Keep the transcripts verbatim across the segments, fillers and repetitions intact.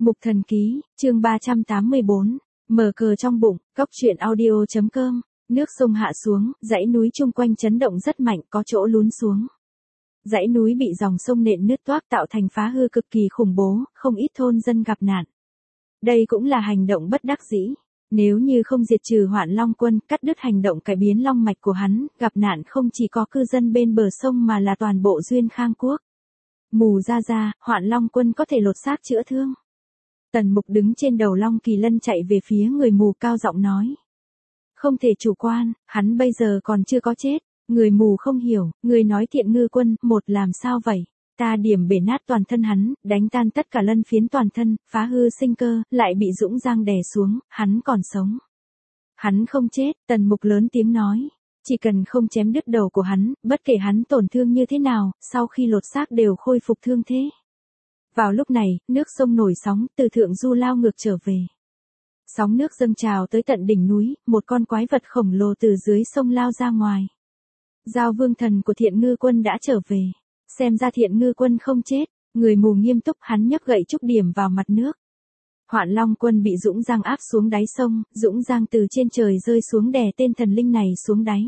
Mục Thần Ký, chương ba trăm tám mươi bốn, mở cờ trong bụng, cóc truyện audio.com, nước sông hạ xuống, dãy núi chung quanh chấn động rất mạnh, có chỗ lún xuống. Dãy núi bị dòng sông nện nứt toác tạo thành phá hư cực kỳ khủng bố, không ít thôn dân gặp nạn. Đây cũng là hành động bất đắc dĩ. Nếu như không diệt trừ Hoạn Long Quân, cắt đứt hành động cải biến long mạch của hắn, gặp nạn không chỉ có cư dân bên bờ sông mà là toàn bộ Duyên Khang Quốc. Mù ra ra, Hoạn Long Quân có thể lột xác chữa thương. Tần Mục đứng trên đầu Long Kỳ Lân chạy về phía người mù cao giọng nói. Không thể chủ quan, hắn bây giờ còn chưa có chết. Người mù không hiểu, người nói Thiện Ngư Quân, một làm sao vậy? Ta điểm bể nát toàn thân hắn, đánh tan tất cả lân phiến toàn thân, phá hư sinh cơ, lại bị Dũng Giang đè xuống, hắn còn sống. Hắn không chết, Tần Mục lớn tiếng nói. Chỉ cần không chém đứt đầu của hắn, bất kể hắn tổn thương như thế nào, sau khi lột xác đều khôi phục thương thế. Vào lúc này, nước sông nổi sóng, từ thượng du lao ngược trở về. Sóng nước dâng trào tới tận đỉnh núi, một con quái vật khổng lồ từ dưới sông lao ra ngoài. Giao Vương Thần của Thiện Ngư Quân đã trở về. Xem ra Thiện Ngư Quân không chết, người mù nghiêm túc hắn nhấc gậy trúc điểm vào mặt nước. Hoạn Long Quân bị Dũng Giang áp xuống đáy sông, Dũng Giang từ trên trời rơi xuống đè tên thần linh này xuống đáy.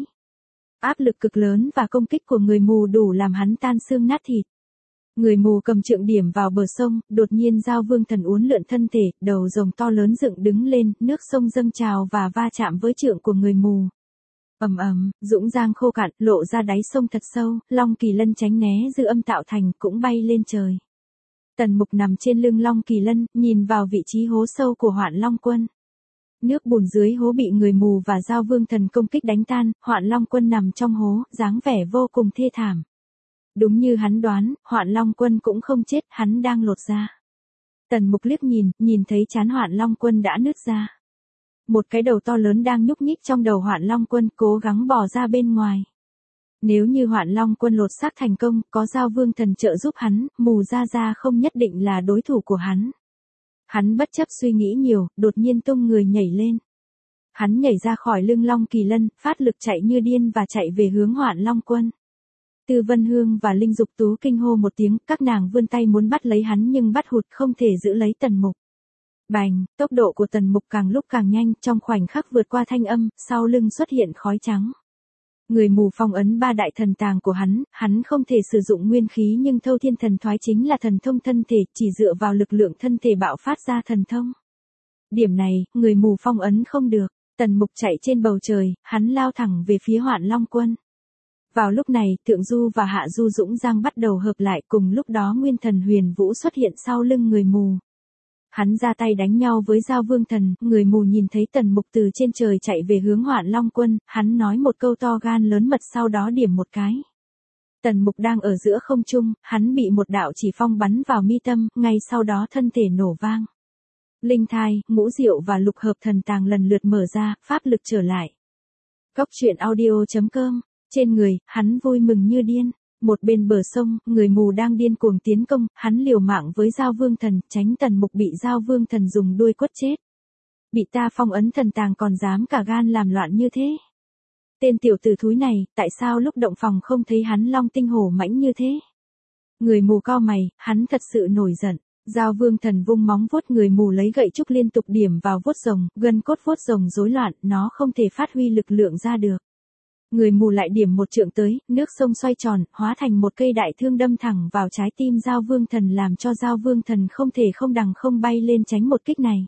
Áp lực cực lớn và công kích của người mù đủ làm hắn tan xương nát thịt. Người mù cầm trượng điểm vào bờ sông, đột nhiên Giao Vương Thần uốn lượn thân thể, đầu rồng to lớn dựng đứng lên, nước sông dâng trào và va chạm với trượng của người mù. Ầm ầm, Dũng Giang khô cạn, lộ ra đáy sông thật sâu, Long Kỳ Lân tránh né dư âm tạo thành, cũng bay lên trời. Tần Mục nằm trên lưng Long Kỳ Lân, nhìn vào vị trí hố sâu của Hoạn Long Quân. Nước bùn dưới hố bị người mù và Giao Vương Thần công kích đánh tan, Hoạn Long Quân nằm trong hố, dáng vẻ vô cùng thê thảm. Đúng như hắn đoán, Hoạn Long Quân cũng không chết, hắn đang lột ra. Tần Mục liếc nhìn, nhìn thấy trán Hoạn Long Quân đã nứt ra. Một cái đầu to lớn đang nhúc nhích trong đầu Hoạn Long Quân, cố gắng bò ra bên ngoài. Nếu như Hoạn Long Quân lột xác thành công, có Giao Vương Thần trợ giúp hắn, mù ra ra không nhất định là đối thủ của hắn. Hắn bất chấp suy nghĩ nhiều, đột nhiên tung người nhảy lên. Hắn nhảy ra khỏi lưng Long Kỳ Lân, phát lực chạy như điên và chạy về hướng Hoạn Long Quân. Từ Vân Hương và Linh Dục Tú kinh hô một tiếng, các nàng vươn tay muốn bắt lấy hắn nhưng bắt hụt không thể giữ lấy Tần Mục. Bành, tốc độ của Tần Mục càng lúc càng nhanh, trong khoảnh khắc vượt qua thanh âm, sau lưng xuất hiện khói trắng. Người mù phong ấn ba đại thần tàng của hắn, hắn không thể sử dụng nguyên khí nhưng Thâu Thiên Thần Thoái chính là thần thông thân thể, chỉ dựa vào lực lượng thân thể bạo phát ra thần thông. Điểm này, người mù phong ấn không được, Tần Mục chạy trên bầu trời, hắn lao thẳng về phía Hoạn Long Quân. Vào lúc này, Thượng Du và Hạ Du Dũng Giang bắt đầu hợp lại, cùng lúc đó Nguyên Thần Huyền Vũ xuất hiện sau lưng người mù. Hắn ra tay đánh nhau với Giao Vương Thần, người mù nhìn thấy Tần Mục từ trên trời chạy về hướng Hoạn Long Quân, hắn nói một câu to gan lớn mật sau đó điểm một cái. Tần Mục đang ở giữa không trung, hắn bị một đạo chỉ phong bắn vào mi tâm, ngay sau đó thân thể nổ vang. Linh thai, ngũ diệu và lục hợp thần tàng lần lượt mở ra, pháp lực trở lại. Cóc truyện audio.com, trên người, hắn vui mừng như điên. Một bên bờ sông, người mù đang điên cuồng tiến công, hắn liều mạng với Giao Vương Thần, tránh Tần Mục bị Giao Vương Thần dùng đuôi quất chết. Bị ta phong ấn thần tàng còn dám cả gan làm loạn như thế. Tên tiểu tử thúi này, tại sao lúc động phòng không thấy hắn long tinh hổ mãnh như thế? Người mù cau mày, hắn thật sự nổi giận. Giao Vương Thần vung móng vuốt, người mù lấy gậy trúc liên tục điểm vào vuốt rồng, gân cốt vuốt rồng rối loạn, nó không thể phát huy lực lượng ra được. Người mù lại điểm một trượng tới, nước sông xoay tròn, hóa thành một cây đại thương đâm thẳng vào trái tim Giao Vương Thần làm cho Giao Vương Thần không thể không đằng không bay lên tránh một kích này.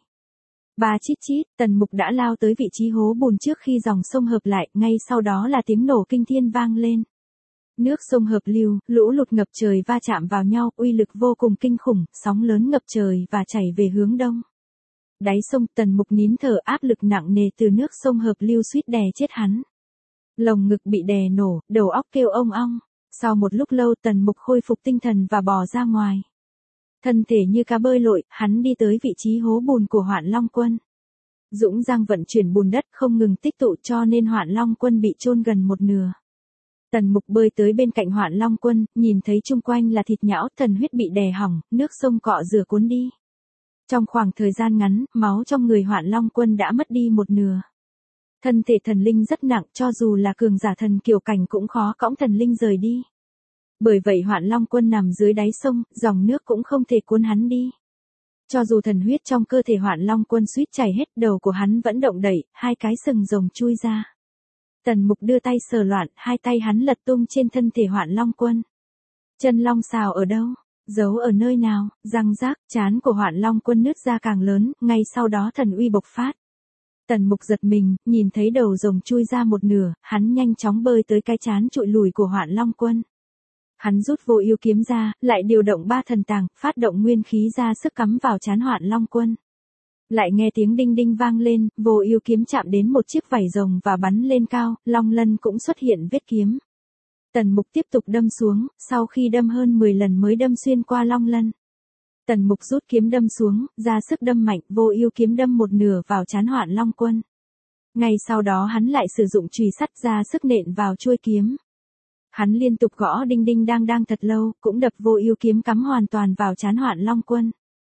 Ba chít chít, Tần Mục đã lao tới vị trí hố bùn trước khi dòng sông hợp lại, ngay sau đó là tiếng nổ kinh thiên vang lên. Nước sông hợp lưu, lũ lụt ngập trời va chạm vào nhau, uy lực vô cùng kinh khủng, sóng lớn ngập trời và chảy về hướng đông. Đáy sông, Tần Mục nín thở, áp lực nặng nề từ nước sông hợp lưu suýt đè chết hắn. Lồng ngực bị đè nổ, đầu óc kêu ong ong. Sau một lúc lâu Tần Mục khôi phục tinh thần và bò ra ngoài. Thân thể như cá bơi lội, hắn đi tới vị trí hố bùn của Hoạn Long Quân. Dũng Giang vận chuyển bùn đất không ngừng tích tụ cho nên Hoạn Long Quân bị chôn gần một nửa. Tần Mục bơi tới bên cạnh Hoạn Long Quân, nhìn thấy chung quanh là thịt nhão, thần huyết bị đè hỏng, nước sông cọ rửa cuốn đi. Trong khoảng thời gian ngắn, máu trong người Hoạn Long Quân đã mất đi một nửa. Thân thể thần linh rất nặng, cho dù là cường giả thần kiều cảnh cũng khó cõng thần linh rời đi. Bởi vậy Hoạn Long Quân nằm dưới đáy sông, dòng nước cũng không thể cuốn hắn đi. Cho dù thần huyết trong cơ thể Hoạn Long Quân suýt chảy hết, đầu của hắn vẫn động đậy, hai cái sừng rồng chui ra. Tần Mục đưa tay sờ loạn, hai tay hắn lật tung trên thân thể Hoạn Long Quân. Chân long sào ở đâu? Giấu ở nơi nào? Răng rác, trán của Hoạn Long Quân nứt ra càng lớn, ngay sau đó thần uy bộc phát. Tần Mục giật mình, nhìn thấy đầu rồng chui ra một nửa, hắn nhanh chóng bơi tới cái trán trụi lùi của Hoạn Long Quân. Hắn rút Vô Ưu kiếm ra, lại điều động ba thần tàng, phát động nguyên khí ra sức cắm vào trán Hoạn Long Quân. Lại nghe tiếng đinh đinh vang lên, Vô Ưu kiếm chạm đến một chiếc vảy rồng và bắn lên cao, long lân cũng xuất hiện vết kiếm. Tần Mục tiếp tục đâm xuống, sau khi đâm hơn mười lần mới đâm xuyên qua long lân. Tần Mục rút kiếm đâm xuống, ra sức đâm mạnh, Vô Ưu kiếm đâm một nửa vào trán Hoạn Long Quân. Ngay sau đó hắn lại sử dụng chùy sắt ra sức nện vào chuôi kiếm. Hắn liên tục gõ đinh đinh đang đang thật lâu, cũng đập Vô Ưu kiếm cắm hoàn toàn vào trán Hoạn Long Quân.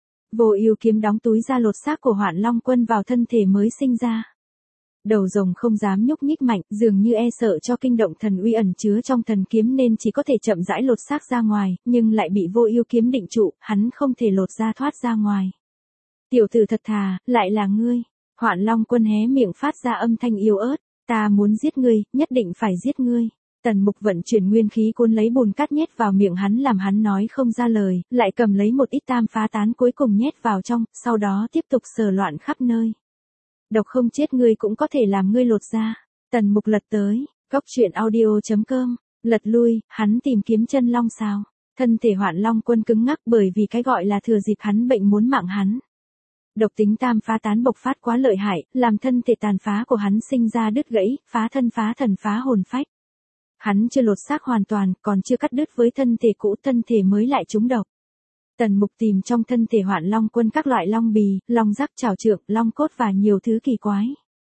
Vô Ưu kiếm đóng túi ra lột xác của Hoạn Long Quân vào thân thể mới sinh ra. Đầu rồng không dám nhúc nhích mạnh, dường như e sợ cho kinh động thần uy ẩn chứa trong thần kiếm nên chỉ có thể chậm rãi lột xác ra ngoài, nhưng lại bị Vô Ưu kiếm định trụ, hắn không thể lột ra thoát ra ngoài. Tiểu tử thật thà, lại là ngươi. Hoạn Long Quân hé miệng phát ra âm thanh yếu ớt, ta muốn giết ngươi, nhất định phải giết ngươi. Tần Mục vận chuyển nguyên khí cuốn lấy bùn cát nhét vào miệng hắn làm hắn nói không ra lời, lại cầm lấy một ít tam phá tán cuối cùng nhét vào trong, sau đó tiếp tục sờ loạn khắp nơi. Độc không chết ngươi cũng có thể làm ngươi lột ra. Tần Mục lật tới, góc truyện audio chấm com, lật lui, hắn tìm kiếm chân long sào. Thân thể Hoạn Long Quân cứng ngắc bởi vì cái gọi là thừa dịp hắn bệnh muốn mạng hắn. Độc tính tam phá tán bộc phát quá lợi hại, làm thân thể tàn phá của hắn sinh ra đứt gãy, phá thân phá thần phá hồn phách. Hắn chưa lột xác hoàn toàn, còn chưa cắt đứt với thân thể cũ, thân thể mới lại trúng độc. Tần Mục tìm trong thân thể Hoạn Long Quân các loại long bì, long giác trảo trượng, long cốt và nhiều thứ kỳ quái.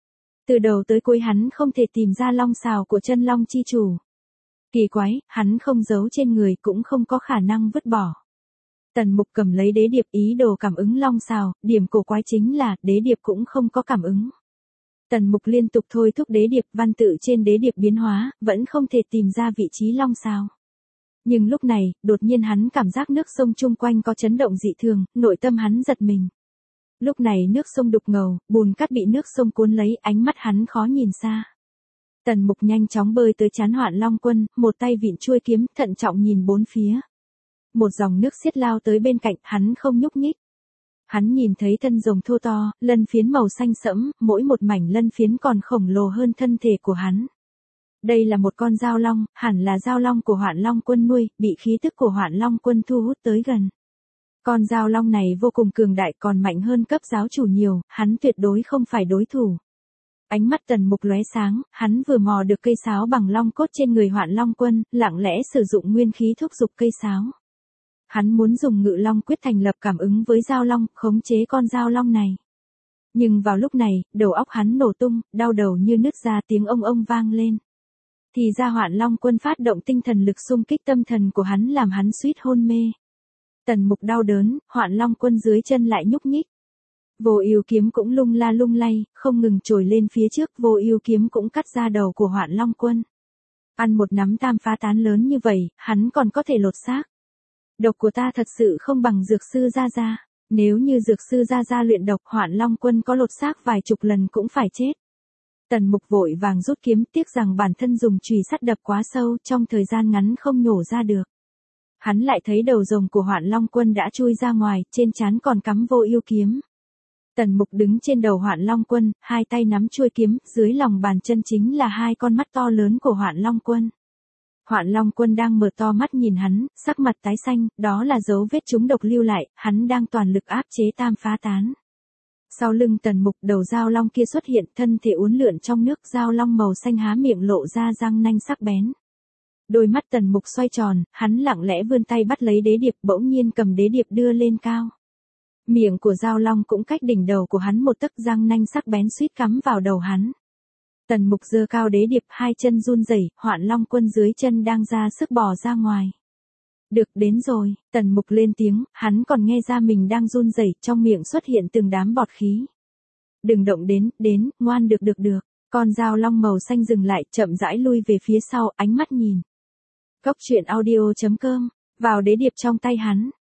Từ đầu tới cuối hắn không thể tìm ra long sào của chân long chi chủ. Kỳ quái, hắn không giấu trên người cũng không có khả năng vứt bỏ. Tần Mục cầm lấy đế điệp ý đồ cảm ứng long sào, điểm cổ quái chính là đế điệp cũng không có cảm ứng. Tần Mục liên tục thôi thúc đế điệp, văn tự trên đế điệp biến hóa, vẫn không thể tìm ra vị trí long sào. Nhưng lúc này, đột nhiên hắn cảm giác nước sông chung quanh có chấn động dị thường, nội tâm hắn giật mình. Lúc này nước sông đục ngầu, bùn cát bị nước sông cuốn lấy, ánh mắt hắn khó nhìn xa. Tần Mục nhanh chóng bơi tới trán Hoạn Long Quân, một tay vịn chuôi kiếm, thận trọng nhìn bốn phía. Một dòng nước xiết lao tới bên cạnh, hắn không nhúc nhích. Hắn nhìn thấy thân rồng thô to, lân phiến màu xanh sẫm, mỗi một mảnh lân phiến còn khổng lồ hơn thân thể của hắn. Đây là một con dao long, hẳn là dao long của Hoạn Long Quân nuôi, bị khí tức của Hoạn Long Quân thu hút tới gần. Con dao long này vô cùng cường đại, còn mạnh hơn cấp giáo chủ nhiều, hắn tuyệt đối không phải đối thủ. Ánh mắt Tần Mục lóe sáng, hắn vừa mò được cây sáo bằng long cốt trên người Hoạn Long Quân, lặng lẽ sử dụng nguyên khí thúc giục cây sáo. Hắn muốn dùng Ngự Long quyết thành lập cảm ứng với dao long, khống chế con dao long này. Nhưng vào lúc này, đầu óc hắn nổ tung, đau đầu như nứt ra, tiếng ông ông vang lên. Thì ra Hoạn Long Quân phát động tinh thần lực xung kích tâm thần của hắn làm hắn suýt hôn mê. Tần Mục đau đớn, Hoạn Long Quân dưới chân lại nhúc nhích. Vô Ưu kiếm cũng lung la lung lay, không ngừng trồi lên phía trước, Vô Ưu kiếm cũng cắt ra đầu của Hoạn Long Quân. Ăn một nắm tam phá tán lớn như vậy, hắn còn có thể lột xác. Độc của ta thật sự không bằng dược sư Gia Gia. Nếu như dược sư Gia Gia luyện độc, Hoạn Long Quân có lột xác vài chục lần cũng phải chết. Tần Mục vội vàng rút kiếm, tiếc rằng bản thân dùng chùy sắt đập quá sâu, trong thời gian ngắn không nhổ ra được. Hắn lại thấy đầu rồng của Hoạn Long Quân đã chui ra ngoài, trên trán còn cắm Vô Ưu kiếm. Tần Mục đứng trên đầu Hoạn Long Quân, hai tay nắm chuôi kiếm, dưới lòng bàn chân chính là hai con mắt to lớn của Hoạn Long Quân. Hoạn Long Quân đang mở to mắt nhìn hắn, sắc mặt tái xanh, đó là dấu vết trúng độc lưu lại, hắn đang toàn lực áp chế tam phá tán. Sau lưng Tần Mục, đầu dao long kia xuất hiện, thân thể uốn lượn trong nước, dao long màu xanh há miệng lộ ra răng nanh sắc bén. Đôi mắt Tần Mục xoay tròn, hắn lặng lẽ vươn tay bắt lấy đế điệp, bỗng nhiên cầm đế điệp đưa lên cao. Miệng của dao long cũng cách đỉnh đầu của hắn một tấc, răng nanh sắc bén suýt cắm vào đầu hắn. Tần Mục giơ cao đế điệp, hai chân run rẩy, Hoạn Long Quân dưới chân đang ra sức bò ra ngoài. Được, đến rồi, Tần Mục lên tiếng, hắn còn nghe ra mình đang run rẩy, trong miệng xuất hiện từng đám bọt khí. Đừng động đến, đến, ngoan, được được được. Con dao long màu xanh dừng lại, chậm rãi lui về phía sau, ánh mắt nhìn. Góc truyện audio chấm com, vào đế điệp trong tay hắn,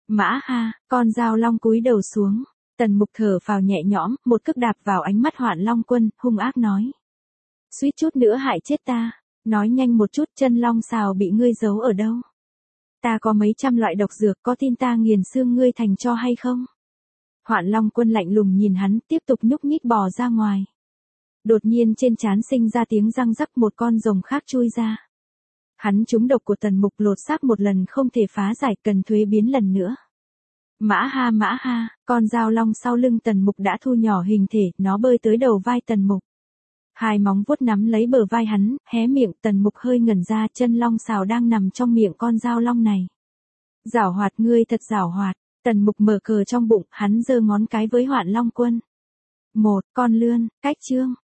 Mã ha, con dao long cúi đầu xuống. Tần Mục thở phào nhẹ nhõm, một cước đạp vào ánh mắt Hoạn Long Quân, hung ác nói. Suýt chút nữa hại chết ta. Nói nhanh một chút, chân long xào bị ngươi giấu ở đâu? Ta có mấy trăm loại độc dược, có tin ta nghiền xương ngươi thành cho hay không? Hoạn Long Quân lạnh lùng nhìn hắn, tiếp tục nhúc nhích bò ra ngoài. Đột nhiên trên trán sinh ra tiếng răng rắc, một con rồng khác chui ra. Hắn trúng độc của Tần Mục, lột xác một lần không thể phá giải, cần thuế biến lần nữa. Mã ha mã ha, con dao long sau lưng Tần Mục đã thu nhỏ hình thể, nó bơi tới đầu vai Tần Mục. Hai móng vuốt nắm lấy bờ vai hắn, hé miệng. Tần Mục hơi ngẩn ra, chân long xào đang nằm trong miệng con dao long này. Giảo hoạt, ngươi thật giảo hoạt. Tần Mục mở cờ trong bụng, hắn giơ ngón cái với Hoạn Long Quân. Một, con lươn, cách chương.